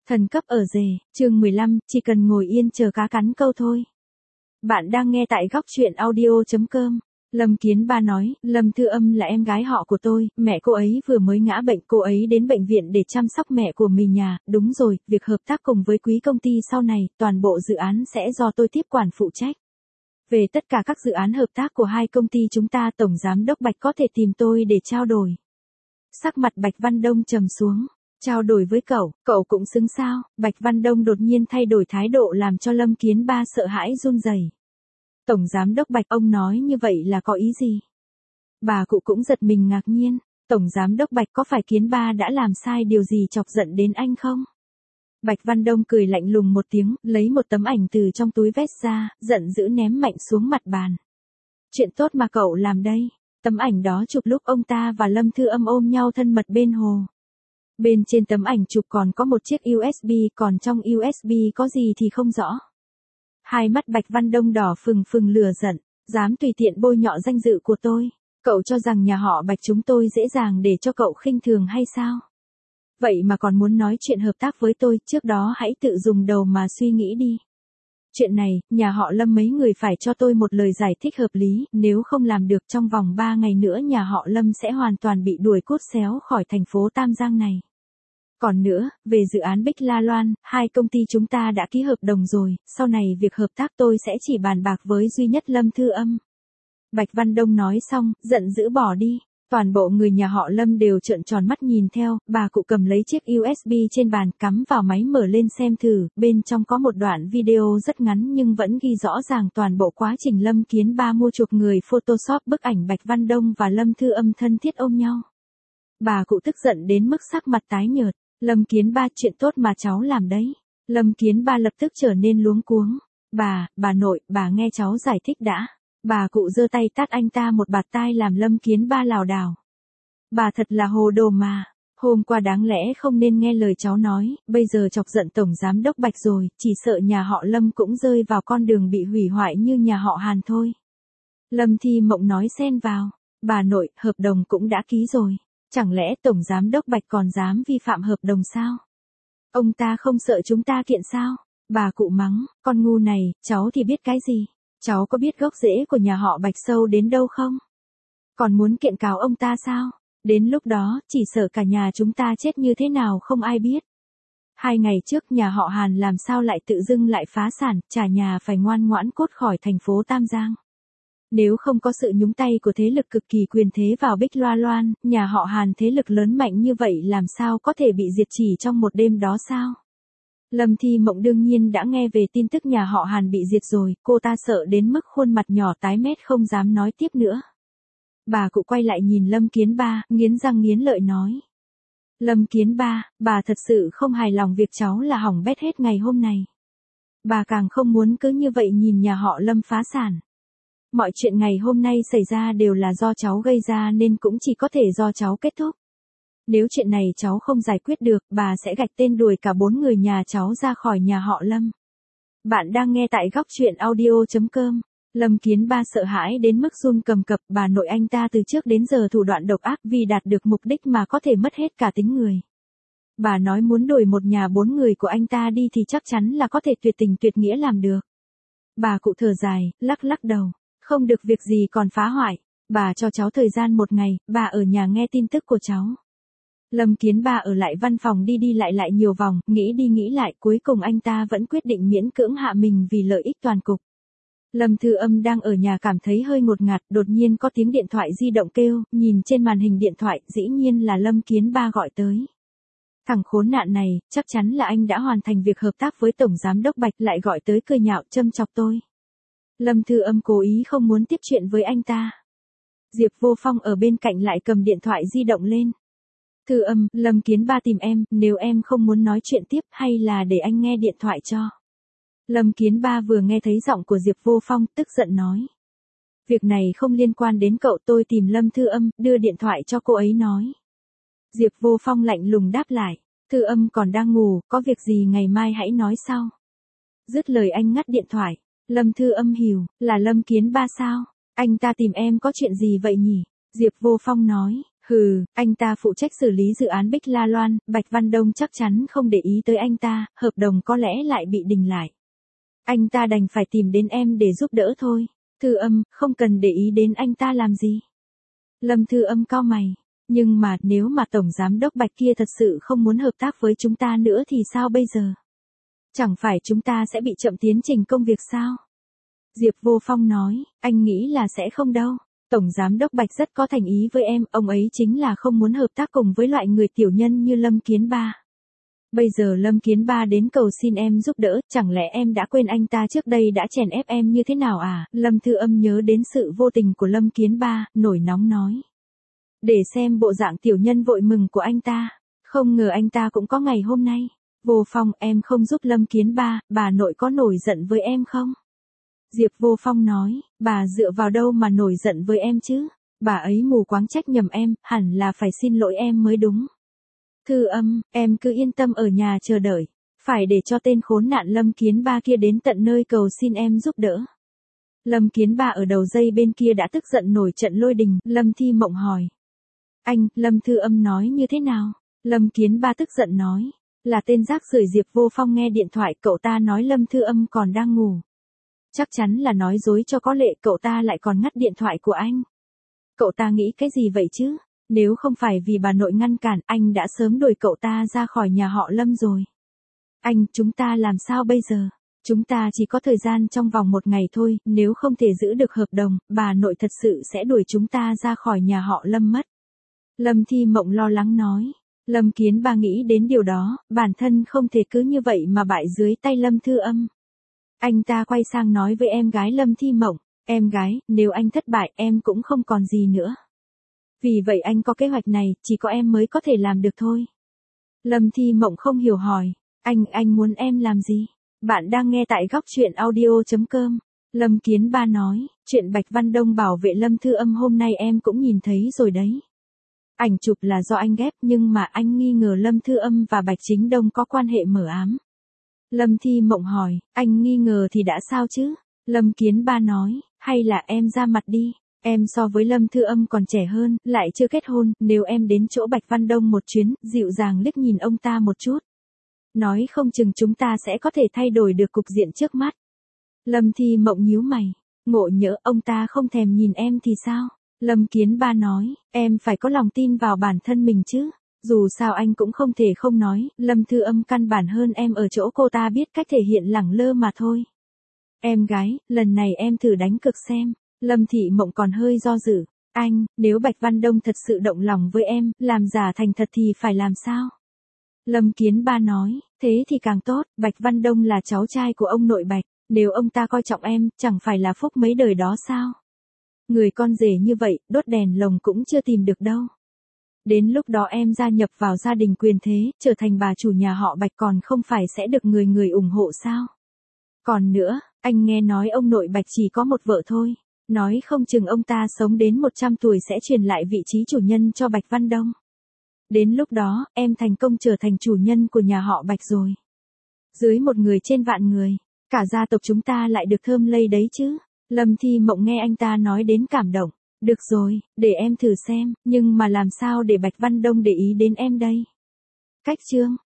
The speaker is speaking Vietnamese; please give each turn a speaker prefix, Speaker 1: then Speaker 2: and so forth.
Speaker 1: Thần cấp ở rể, chương 15, chỉ cần ngồi yên chờ cá cắn câu thôi. Bạn đang nghe tại góc truyện audio.com. Lâm Kiến Ba nói, Lâm Thư Âm là em gái họ của tôi, mẹ cô ấy vừa mới ngã bệnh, cô ấy đến bệnh viện để chăm sóc mẹ của mình nhà, đúng rồi, việc hợp tác cùng với quý công ty sau này, toàn bộ dự án sẽ do tôi tiếp quản phụ trách. Về tất cả các dự án hợp tác của hai công ty chúng ta, Tổng Giám đốc Bạch có thể tìm tôi để trao đổi. Sắc mặt Bạch Văn Đông trầm xuống. Trao đổi với cậu cũng xứng sao? Bạch Văn Đông đột nhiên thay đổi thái độ làm cho Lâm Kiến Ba sợ hãi run rẩy. Tổng Giám đốc Bạch, ông nói như vậy là có ý gì? Bà cụ cũng giật mình ngạc nhiên. Tổng Giám đốc Bạch, có phải Kiến Ba đã làm sai điều gì chọc giận đến anh không? Bạch Văn Đông cười lạnh lùng một tiếng, lấy một tấm ảnh từ trong túi vest ra, giận dữ ném mạnh xuống mặt bàn. Chuyện tốt mà cậu làm đây. Tấm ảnh đó chụp lúc ông ta và Lâm Thư Âm ôm nhau thân mật bên hồ. Bên trên tấm ảnh chụp còn có một chiếc USB, còn trong USB có gì thì không rõ. Hai mắt Bạch Văn Đông đỏ phừng phừng lửa giận, dám tùy tiện bôi nhọ danh dự của tôi. Cậu cho rằng nhà họ Bạch chúng tôi dễ dàng để cho cậu khinh thường hay sao? Vậy mà còn muốn nói chuyện hợp tác với tôi, trước đó hãy tự dùng đầu mà suy nghĩ đi. Chuyện này, nhà họ Lâm mấy người phải cho tôi một lời giải thích hợp lý, nếu không làm được trong vòng 3 ngày nữa nhà họ Lâm sẽ hoàn toàn bị đuổi cút xéo khỏi thành phố Tam Giang này. Còn nữa, về dự án Bích La Loan, hai công ty chúng ta đã ký hợp đồng rồi, sau này việc hợp tác tôi sẽ chỉ bàn bạc với duy nhất Lâm Thư Âm. Bạch Văn Đông nói xong, giận dữ bỏ đi. Toàn bộ người nhà họ Lâm đều trợn tròn mắt nhìn theo, bà cụ cầm lấy chiếc USB trên bàn cắm vào máy mở lên xem thử, bên trong có một đoạn video rất ngắn nhưng vẫn ghi rõ ràng toàn bộ quá trình Lâm Kiến Ba mua chuộc người Photoshop bức ảnh Bạch Văn Đông và Lâm Thư Âm thân thiết ôm nhau. Bà cụ tức giận đến mức sắc mặt tái nhợt. Lâm Kiến Ba, chuyện tốt mà cháu làm đấy. Lâm Kiến Ba lập tức trở nên luống cuống. Bà nội, bà nghe cháu giải thích đã. Bà cụ giơ tay tát anh ta một bạt tai làm Lâm Kiến Ba lảo đảo. Bà thật là hồ đồ mà. Hôm qua đáng lẽ không nên nghe lời cháu nói, bây giờ chọc giận Tổng Giám đốc Bạch rồi, chỉ sợ nhà họ Lâm cũng rơi vào con đường bị hủy hoại như nhà họ Hàn thôi. Lâm Thi Mộng nói xen vào. Bà nội, hợp đồng cũng đã ký rồi. Chẳng lẽ Tổng Giám đốc Bạch còn dám vi phạm hợp đồng sao? Ông ta không sợ chúng ta kiện sao? Bà cụ mắng, con ngu này, cháu thì biết cái gì? Cháu có biết gốc rễ của nhà họ Bạch sâu đến đâu không? Còn muốn kiện cáo ông ta sao? Đến lúc đó, chỉ sợ cả nhà chúng ta chết như thế nào không ai biết. 2 ngày trước nhà họ Hàn làm sao lại tự dưng lại phá sản, trả nhà phải ngoan ngoãn cút khỏi thành phố Tam Giang. Nếu không có sự nhúng tay của thế lực cực kỳ quyền thế vào Bích La Loan, nhà họ Hàn thế lực lớn mạnh như vậy làm sao có thể bị diệt chỉ trong một đêm đó sao? Lâm Thi Mộng đương nhiên đã nghe về tin tức nhà họ Hàn bị diệt rồi, cô ta sợ đến mức khuôn mặt nhỏ tái mét không dám nói tiếp nữa. Bà cụ quay lại nhìn Lâm Kiến Ba, nghiến răng nghiến lợi nói. Lâm Kiến Ba, bà thật sự không hài lòng việc cháu là hỏng bét hết ngày hôm này. Bà càng không muốn cứ như vậy nhìn nhà họ Lâm phá sản. Mọi chuyện ngày hôm nay xảy ra đều là do cháu gây ra nên cũng chỉ có thể do cháu kết thúc. Nếu chuyện này cháu không giải quyết được, bà sẽ gạch tên đuổi cả 4 người nhà cháu ra khỏi nhà họ Lâm. Bạn đang nghe tại góc truyện audio.com. Lâm Kiến Ba sợ hãi đến mức run cầm cập, bà nội anh ta từ trước đến giờ thủ đoạn độc ác vì đạt được mục đích mà có thể mất hết cả tính người. Bà nói muốn đuổi một nhà 4 người của anh ta đi thì chắc chắn là có thể tuyệt tình tuyệt nghĩa làm được. Bà cụ thở dài, lắc lắc đầu. Không được việc gì còn phá hoại. Bà cho cháu thời gian 1 ngày, bà ở nhà nghe tin tức của cháu. Lâm Kiến Ba ở lại văn phòng đi đi lại nhiều vòng, nghĩ đi nghĩ lại, cuối cùng anh ta vẫn quyết định miễn cưỡng hạ mình vì lợi ích toàn cục. Lâm Thư Âm đang ở nhà cảm thấy hơi ngột ngạt, đột nhiên có tiếng điện thoại di động kêu, nhìn trên màn hình điện thoại, dĩ nhiên là Lâm Kiến Ba gọi tới. Thằng khốn nạn này, chắc chắn là anh đã hoàn thành việc hợp tác với Tổng Giám đốc Bạch, lại gọi tới cười nhạo châm chọc tôi. Lâm Thư Âm cố ý không muốn tiếp chuyện với anh ta. Diệp Vô Phong ở bên cạnh lại cầm điện thoại di động lên. Thư Âm, Lâm Kiến Ba tìm em, nếu em không muốn nói chuyện tiếp hay là để anh nghe điện thoại cho. Lâm Kiến Ba vừa nghe thấy giọng của Diệp Vô Phong, tức giận nói. Việc này không liên quan đến cậu, tôi tìm Lâm Thư Âm, đưa điện thoại cho cô ấy nói. Diệp Vô Phong lạnh lùng đáp lại. Thư Âm còn đang ngủ, có việc gì ngày mai hãy nói sau. Dứt lời anh ngắt điện thoại. Lâm Thư Âm hiểu, là Lâm Kiến Ba sao? Anh ta tìm em có chuyện gì vậy nhỉ? Diệp Vô Phong nói, Hừ, anh ta phụ trách xử lý dự án Bích La Loan, Bạch Văn Đông chắc chắn không để ý tới anh ta, hợp đồng có lẽ lại bị đình lại. Anh ta đành phải tìm đến em để giúp đỡ thôi. Thư Âm, không cần để ý đến anh ta làm gì. Lâm Thư Âm cau mày. Nhưng mà nếu mà Tổng Giám đốc Bạch kia thật sự không muốn hợp tác với chúng ta nữa thì sao bây giờ? Chẳng phải chúng ta sẽ bị chậm tiến trình công việc sao? Diệp Vô Phong nói, anh nghĩ là sẽ không đâu. Tổng Giám đốc Bạch rất có thành ý với em, ông ấy chính là không muốn hợp tác cùng với loại người tiểu nhân như Lâm Kiến Ba. Bây giờ Lâm Kiến Ba đến cầu xin em giúp đỡ, chẳng lẽ em đã quên anh ta trước đây đã chèn ép em như thế nào à? Lâm Thư Âm nhớ đến sự vô tình của Lâm Kiến Ba, nổi nóng nói. Để xem bộ dạng tiểu nhân vội mừng của anh ta, không ngờ anh ta cũng có ngày hôm nay. Vô Phong, em không giúp Lâm Kiến Ba, bà nội có nổi giận với em không? Diệp Vô Phong nói, bà dựa vào đâu mà nổi giận với em chứ? Bà ấy mù quáng trách nhầm em, hẳn là phải xin lỗi em mới đúng. Thư Âm, em cứ yên tâm ở nhà chờ đợi, phải để cho tên khốn nạn Lâm Kiến Ba kia đến tận nơi cầu xin em giúp đỡ. Lâm Kiến Ba ở đầu dây bên kia đã tức giận nổi trận lôi đình, Lâm Thi Mộng hỏi. Anh, Lâm Thư Âm nói như thế nào? Lâm Kiến Ba tức giận nói, là tên rác rưởi Diệp Vô Phong nghe điện thoại cậu ta nói Lâm Thư Âm còn đang ngủ. Chắc chắn là nói dối cho có lệ, cậu ta lại còn ngắt điện thoại của anh. Cậu ta nghĩ cái gì vậy chứ? Nếu không phải vì bà nội ngăn cản, anh đã sớm đuổi cậu ta ra khỏi nhà họ Lâm rồi. Anh, chúng ta làm sao bây giờ? Chúng ta chỉ có thời gian trong vòng 1 ngày thôi, nếu không thể giữ được hợp đồng, bà nội thật sự sẽ đuổi chúng ta ra khỏi nhà họ Lâm mất. Lâm Thi Mộng lo lắng nói. Lâm Kiến Ba nghĩ đến điều đó, bản thân không thể cứ như vậy mà bại dưới tay Lâm Thư Âm. Anh ta quay sang nói với em gái Lâm Thi Mộng, em gái, nếu anh thất bại em cũng không còn gì nữa. Vì vậy anh có kế hoạch này, chỉ có em mới có thể làm được thôi. Lâm Thi Mộng không hiểu hỏi, anh muốn em làm gì? Bạn đang nghe tại góc truyện audio.com. Lâm Kiến Ba nói, chuyện Bạch Văn Đông bảo vệ Lâm Thư Âm hôm nay em cũng nhìn thấy rồi đấy. Ảnh chụp là do anh ghép nhưng mà anh nghi ngờ Lâm Thư Âm và Bạch Chính Đông có quan hệ mờ ám. Lâm Thi Mộng hỏi, anh nghi ngờ thì đã sao chứ? Lâm Kiến Ba nói, hay là em ra mặt đi, em so với Lâm Thư Âm còn trẻ hơn, lại chưa kết hôn, nếu em đến chỗ Bạch Văn Đông một chuyến, dịu dàng liếc nhìn ông ta một chút. Nói không chừng chúng ta sẽ có thể thay đổi được cục diện trước mắt. Lâm Thi Mộng nhíu mày, ngộ nhỡ ông ta không thèm nhìn em thì sao? Lâm Kiến Ba nói, em phải có lòng tin vào bản thân mình chứ. Dù sao anh cũng không thể không nói, Lâm Thư Âm căn bản hơn em ở chỗ cô ta biết cách thể hiện lẳng lơ mà thôi. Em gái, lần này em thử đánh cược xem. Lâm Thị Mộng còn hơi do dự. Anh, nếu Bạch Văn Đông thật sự động lòng với em, làm giả thành thật thì phải làm sao? Lâm Kiến Ba nói, thế thì càng tốt, Bạch Văn Đông là cháu trai của ông nội Bạch, nếu ông ta coi trọng em, chẳng phải là phúc mấy đời đó sao? Người con rể như vậy, đốt đèn lồng cũng chưa tìm được đâu. Đến lúc đó em gia nhập vào gia đình quyền thế, trở thành bà chủ nhà họ Bạch còn không phải sẽ được người người ủng hộ sao? Còn nữa, anh nghe nói ông nội Bạch chỉ có một vợ thôi, nói không chừng ông ta sống đến 100 tuổi sẽ truyền lại vị trí chủ nhân cho Bạch Văn Đông. Đến lúc đó, em thành công trở thành chủ nhân của nhà họ Bạch rồi. Dưới một người trên vạn người, cả gia tộc chúng ta lại được thơm lây đấy chứ. Lâm Thi Mộng nghe anh ta nói đến cảm động. Được rồi, để em thử xem, nhưng mà làm sao để Bạch Văn Đông để ý đến em đây? Cách chương